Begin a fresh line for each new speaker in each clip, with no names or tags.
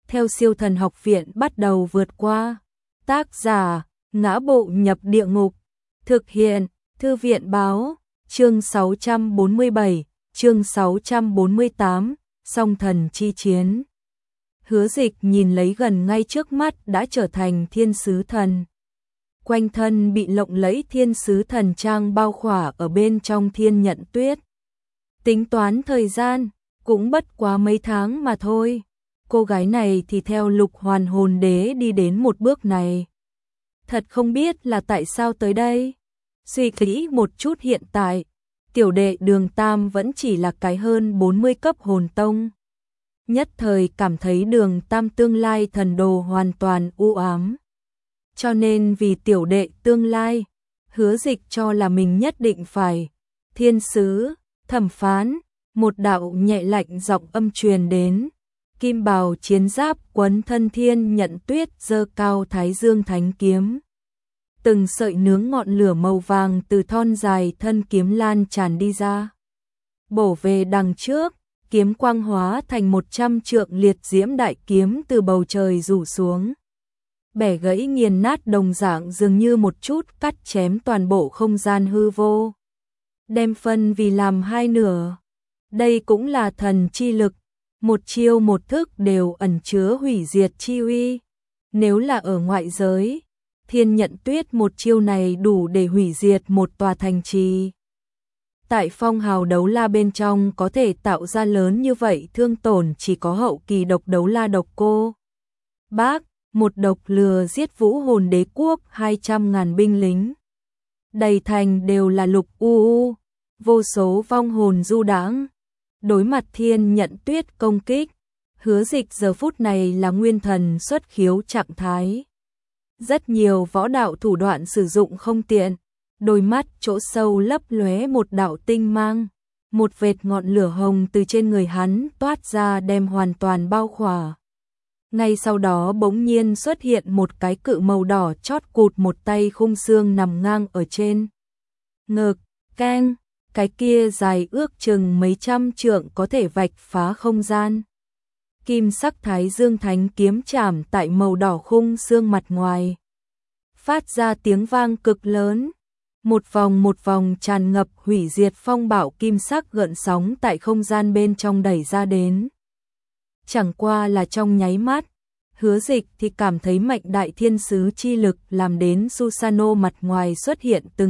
theo Siêu Thần Học Viện bắt đầu vượt qua. Tác giả: Ngã Bộ Nhập Địa Ngục. Thực hiện: Thư viện báo. Chương 647, chương 648, Song Thần Chi Chiến. Hứa Dịch nhìn lấy gần ngay trước mắt đã trở thành thiên sứ thần. Quanh thân bị lộng lẫy thiên sứ thần trang bao khỏa ở bên trong thiên nhận tuyết. Tính toán thời gian, cũng bất quá mấy tháng mà thôi. Cô gái này thì theo Lục Hoàn Hồn Đế đi đến một bước này. Thật không biết là tại sao tới đây. Suy nghĩ một chút, hiện tại, tiểu đệ Đường Tam vẫn chỉ là cái hơn 40 cấp hồn tông. Nhất thời cảm thấy Đường Tam tương lai thần đồ hoàn toàn u ám. Cho nên vì tiểu đệ tương lai, Hứa Dịch cho là mình nhất định phải. Thiên sứ, thẩm phán, một đạo nhẹ lạnh giọng âm truyền đến. Kim bào chiến giáp quấn thân thiên nhận tuyết, giơ cao Thái Dương Thánh kiếm. Từng sợi nướng ngọn lửa màu vàng từ thon dài thân kiếm lan tràn đi ra. Bổ về đằng trước, kiếm quang hóa thành 100 trượng liệt diễm đại kiếm từ bầu trời rủ xuống. Bẻ gãy nghiền nát đồng dạng, dường như một chút cắt chém toàn bộ không gian hư vô. Đem phân vì làm hai nửa. Đây cũng là thần chi lực. Một chiêu một thức đều ẩn chứa hủy diệt chi uy. Nếu là ở ngoại giới, thiên nhận tuyết một chiêu này đủ để hủy diệt một tòa thành trì. Tại phong hào đấu la bên trong có thể tạo ra lớn như vậy thương tổn chỉ có hậu kỳ độc đấu la độc cô. Bác, một độc lừa giết Vũ Hồn Đế quốc 200.000 binh lính. Đầy thành đều là lục u, vô số vong hồn du đãng. Đối mặt thiên nhận tuyết công kích, Hứa Dịch giờ phút này là nguyên thần xuất khiếu trạng thái. Rất nhiều võ đạo thủ đoạn sử dụng không tiện, đôi mắt chỗ sâu lấp lóe một đạo tinh mang, một vệt ngọn lửa hồng từ trên người hắn toát ra đem hoàn toàn bao khỏa. Ngay sau đó bỗng nhiên xuất hiện một cái cự màu đỏ chót cụt, một tay khung xương nằm ngang ở trên ngực, keng, cái kia dài ước chừng mấy trăm trượng có thể vạch phá không gian. Kim sắc Thái Dương Thánh kiếm chạm tại màu đỏ khung xương mặt ngoài, phát ra tiếng vang cực lớn. Một vòng tràn ngập hủy diệt phong bạo kim sắc gợn sóng tại không gian bên trong đẩy ra đến. Chẳng qua là trong nháy mắt, Hứa Dịch thì cảm thấy mạnh đại thiên sứ chi lực làm đến Susano mặt ngoài xuất hiện từng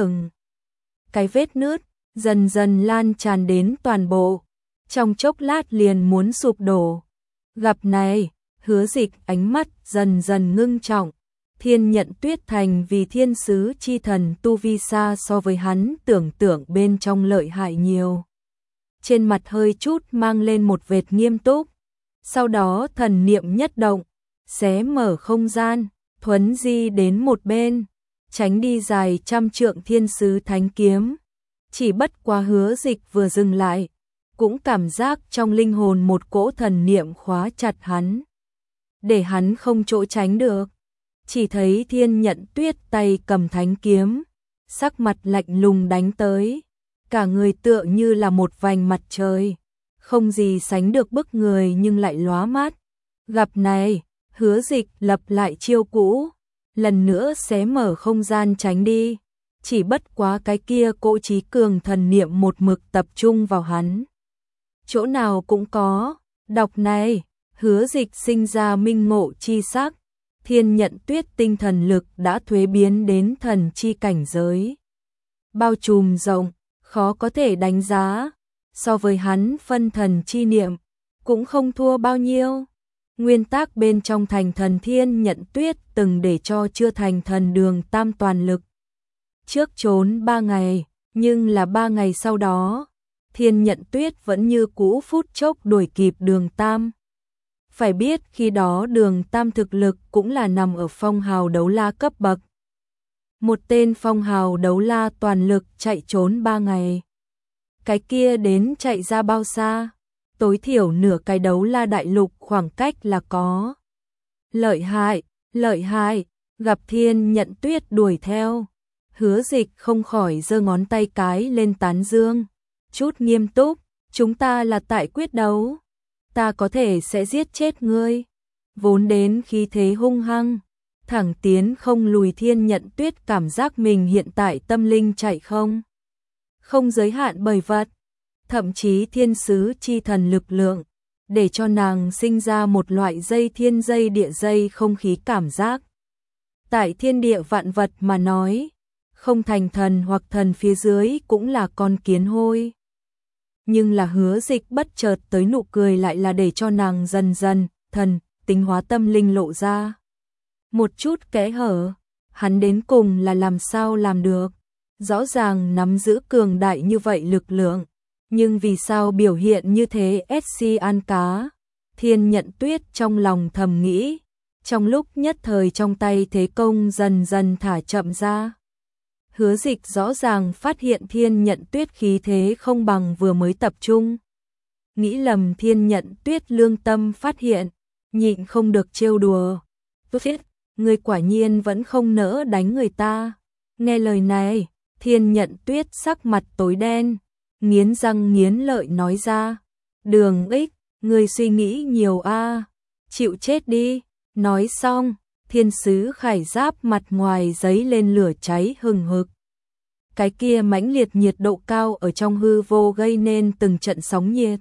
cái vết nứt, dần dần lan tràn đến toàn bộ, trong chốc lát liền muốn sụp đổ. Gặp này, Hứa Dịch ánh mắt dần dần ngưng trọng. Thiên nhận tuyết thành vì thiên sứ chi thần tu vi xa so với hắn tưởng tượng bên trong lợi hại nhiều. Trên mặt hơi chút mang lên một vệt nghiêm túc. Sau đó thần niệm nhất động, xé mở không gian, thuấn di đến một bên, tránh đi dài trăm trượng thiên sứ thánh kiếm. Chỉ bất quá Hứa Dịch vừa dừng lại, cũng cảm giác trong linh hồn một cỗ thần niệm khóa chặt hắn, để hắn không chỗ tránh được. Chỉ thấy thiên nhận tuyết tay cầm thánh kiếm, sắc mặt lạnh lùng đánh tới, cả người tựa như là một vành mặt trời, không gì sánh được bức người nhưng lại lóa mắt. Gặp này, Hứa Dịch lập lại chiêu cũ, lần nữa xé mở không gian tránh đi. Chỉ bất quá cái kia cỗ trí cường thần niệm một mực tập trung vào hắn. Chỗ nào cũng có, đọc này, Hứa Dịch sinh ra minh ngộ chi sắc. Thiên nhận tuyết tinh thần lực đã thuế biến đến thần chi cảnh giới. Bao trùm rộng, khó có thể đánh giá. So với hắn phân thần chi niệm, cũng không thua bao nhiêu. Nguyên tắc bên trong thành thần thiên nhận tuyết từng để cho chưa thành thần Đường Tam toàn lực. Trước trốn 3 ngày, nhưng là 3 ngày sau đó, thiên nhận tuyết vẫn như cũ phút chốc đuổi kịp Đường Tam. Phải biết khi đó Đường Tam thực lực cũng là nằm ở phong hào đấu la cấp bậc. Một tên phong hào đấu la toàn lực chạy trốn 3 ngày. Cái kia đến chạy ra bao xa? Tối thiểu nửa cái đấu la đại lục khoảng cách là có. Lợi hại, gặp thiên nhận tuyết đuổi theo. Hứa Dịch không khỏi giơ ngón tay cái lên tán dương. Chút nghiêm túc, chúng ta là tại quyết đấu. Ta có thể sẽ giết chết ngươi. vốn đến khí thế hung hăng, thẳng tiến không lùi. Thiên Nhận Tuyết cảm giác mình hiện tại tâm linh chạy không giới hạn bởi vật, thậm chí thiên sứ chi thần lực lượng, để cho nàng sinh ra một loại dây thiên dây địa dây không khí cảm giác. Tại thiên địa vạn vật mà nói, không thành thần hoặc thần phía dưới cũng là con kiến hôi. Nhưng là Hứa Dịch bất chợt tới nụ cười lại là để cho nàng dần dần, thần, tính hóa tâm linh lộ ra một chút kẽ hở. Hắn đến cùng là làm sao làm được? Rõ ràng nắm giữ cường đại như vậy lực lượng, nhưng vì sao biểu hiện như thế? SC An cá. Thiên Nhận Tuyết trong lòng thầm nghĩ, trong lúc nhất thời trong tay thế công dần dần thả chậm ra. Hứa Dịch rõ ràng phát hiện Thiên Nhận Tuyết khí thế không bằng vừa mới tập trung. Nghĩ lầm. Thiên Nhận Tuyết lương tâm phát hiện, nhịn không được trêu đùa. Tuyết, ngươi quả nhiên vẫn không nỡ đánh người ta. Nghe lời này, Thiên Nhận Tuyết sắc mặt tối đen, nghiến răng nghiến lợi nói ra. Đường Ích, ngươi suy nghĩ nhiều a, chịu chết đi. Nói xong, thiên sứ khải giáp mặt ngoài giấy lên lửa cháy hừng hực. Cái kia mãnh liệt nhiệt độ cao ở trong hư vô gây nên từng trận sóng nhiệt.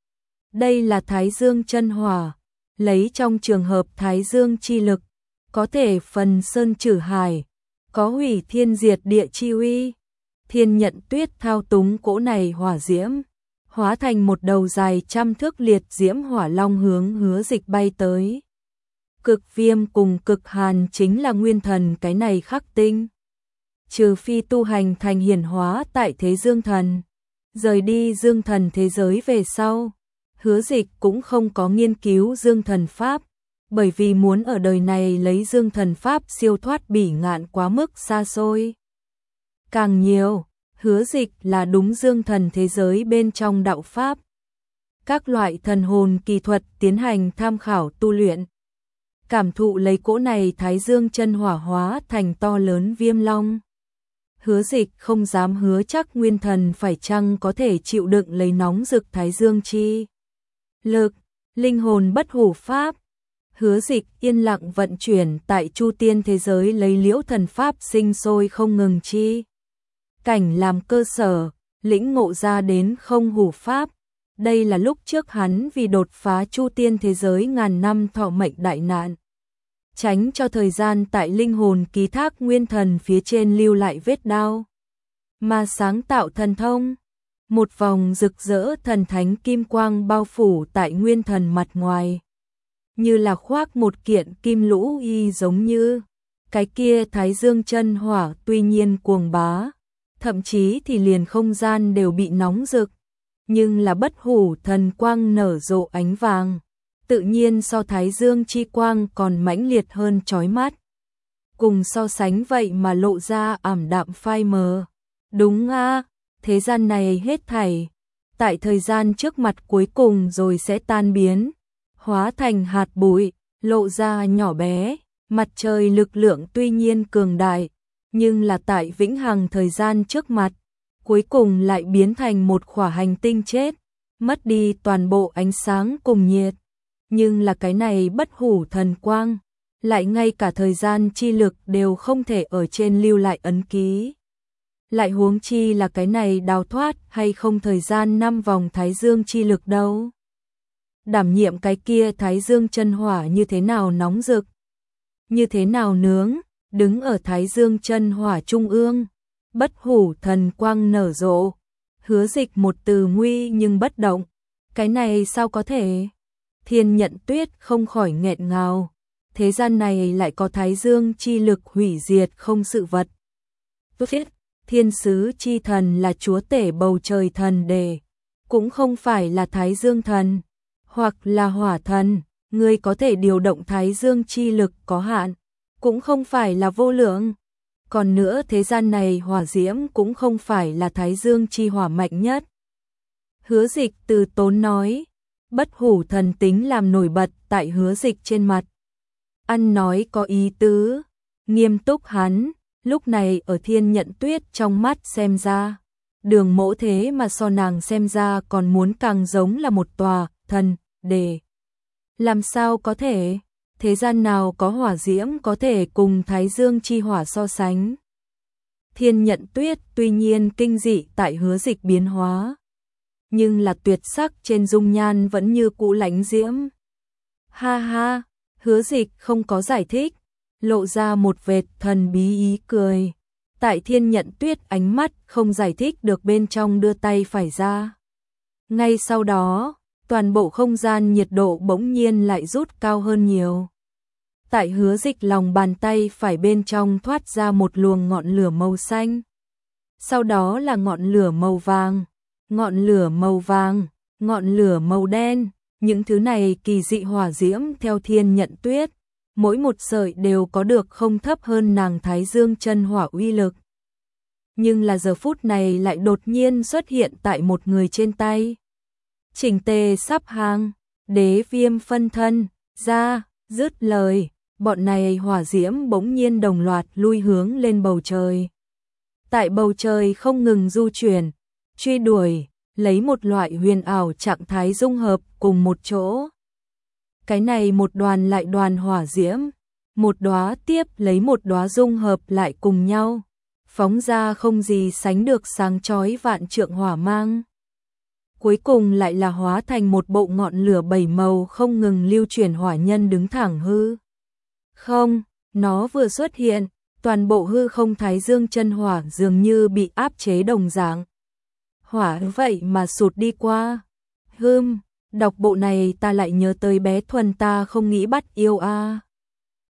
Đây là Thái Dương chân hỏa, lấy trong trường hợp Thái Dương chi lực, có thể phần sơn trừ hải, có hủy thiên diệt địa chi uy. Thiên Nhận Tuyết thao túng cỗ này hỏa diễm, hóa thành một đầu dài trăm thước liệt diễm hỏa long hướng Hứa Dịch bay tới. Cực viêm cùng cực hàn chính là nguyên thần cái này khắc tinh. Trừ phi tu hành thành hiển hóa tại thế dương thần, rời đi dương thần thế giới về sau, Hứa Dịch cũng không có nghiên cứu dương thần pháp, bởi vì muốn ở đời này lấy dương thần pháp siêu thoát bỉ ngạn quá mức xa xôi. Càng nhiều, Hứa Dịch là đúng dương thần thế giới bên trong đạo pháp. Các loại thần hồn kỳ thuật tiến hành tham khảo tu luyện. Cảm thụ lấy cỗ này Thái Dương chân hỏa hóa thành to lớn viêm long. Hứa Dịch không dám hứa chắc nguyên thần phải chăng có thể chịu đựng lấy nóng rực Thái Dương chi lực, linh hồn bất hủ pháp. Hứa Dịch yên lặng vận chuyển tại Chu Tiên thế giới lấy Liễu thần pháp sinh sôi không ngừng chi cảnh làm cơ sở, lĩnh ngộ ra đến không hủ pháp. Đây là lúc trước hắn vì đột phá Chu Tiên thế giới ngàn năm thọ mệnh đại nạn, tránh cho thời gian tại linh hồn ký thác nguyên thần phía trên lưu lại vết đau, mà sáng tạo thần thông. Một vòng rực rỡ thần thánh kim quang bao phủ tại nguyên thần mặt ngoài, như là khoác một kiện kim lũ y, giống như cái kia Thái Dương chân hỏa tuy nhiên cuồng bá, thậm chí thì liền không gian đều bị nóng rực, nhưng là bất hủ thần quang nở rộ ánh vàng, tự nhiên so Thái Dương chi quang còn mãnh liệt hơn chói mắt. Cùng so sánh vậy mà lộ ra ảm đạm phai mờ. Đúng a, thế gian này hết thảy, tại thời gian trước mặt cuối cùng rồi sẽ tan biến, hóa thành hạt bụi, lộ ra nhỏ bé. Mặt trời lực lượng tuy nhiên cường đại, nhưng là tại vĩnh hằng thời gian trước mặt, cuối cùng lại biến thành một khỏa hành tinh chết, mất đi toàn bộ ánh sáng cùng nhiệt. Nhưng là cái này bất hủ thần quang, lại ngay cả thời gian chi lực đều không thể ở trên lưu lại ấn ký. Lại huống chi là cái này đào thoát hay không thời gian 5 vòng Thái Dương chi lực đâu. Đảm nhiệm cái kia Thái Dương chân hỏa như thế nào nóng rực, như thế nào nướng, đứng ở Thái Dương chân hỏa trung ương, bất hủ thần quang nở rộ. Hứa Dịch một từ nguy nhưng bất động, cái này sao có thể? Thiên Nhận Tuyết không khỏi nghẹn ngào, thế gian này lại có Thái Dương chi lực hủy diệt không sự vật. Tuyết, thiên sứ chi thần là chúa tể bầu trời thần đề, cũng không phải là Thái Dương thần, hoặc là hỏa thần, người có thể điều động Thái Dương chi lực có hạn, cũng không phải là vô lượng. Còn nữa thế gian này hỏa diễm cũng không phải là Thái Dương chi hỏa mạnh nhất. Hứa Dịch từ tốn nói, bất hủ thần tính làm nổi bật tại Hứa Dịch trên mặt. Ăn nói có ý tứ, nghiêm túc hắn, lúc này ở Thiên Nhận Tuyết trong mắt xem ra, Đường Mỗ thế mà so nàng xem ra còn muốn càng giống là một tòa thần đề. Làm sao có thể? thế gian nào có hỏa diễm có thể cùng Thái Dương chi hỏa so sánh. Thiên Nhận Tuyết tuy nhiên kinh dị tại Hứa Dịch biến hóa, nhưng là tuyệt sắc trên dung nhan vẫn như cũ lãnh diễm. Ha ha, Hứa Dịch không có giải thích, lộ ra một vệt thần bí ý cười. Tại Thiên Nhận Tuyết ánh mắt không giải thích được bên trong đưa tay phải ra. Ngay sau đó, toàn bộ không gian nhiệt độ bỗng nhiên lại rút cao hơn nhiều. Tại Hứa Dịch lòng bàn tay phải bên trong thoát ra một luồng ngọn lửa màu xanh. Sau đó là ngọn lửa màu vàng, ngọn lửa màu vàng, ngọn lửa màu đen. Những thứ này kỳ dị hỏa diễm theo Thiên Nhận Tuyết, mỗi một sợi đều có được không thấp hơn nàng Thái Dương chân hỏa uy lực. Nhưng là giờ phút này lại đột nhiên xuất hiện tại một người trên tay. Chỉnh tề sắp hàng, Đế Viêm phân thân, ra, dứt lời, bọn này hỏa diễm bỗng nhiên đồng loạt lui hướng lên bầu trời. Tại bầu trời không ngừng du chuyển, truy đuổi, lấy một loại huyền ảo trạng thái dung hợp cùng một chỗ. Cái này một đoàn lại đoàn hỏa diễm, một đóa tiếp lấy một đóa dung hợp lại cùng nhau, phóng ra không gì sánh được sáng chói vạn trượng hỏa mang. Cuối cùng lại là hóa thành một bộ ngọn lửa bảy màu không ngừng lưu chuyển hỏa nhân đứng thẳng hư không. Nó vừa xuất hiện, toàn bộ hư không Thái Dương chân hỏa dường như bị áp chế đồng dạng. Hỏa vậy mà sụt đi qua. Đọc bộ này ta lại nhớ tới bé Thuần ta không nghĩ bắt yêu a.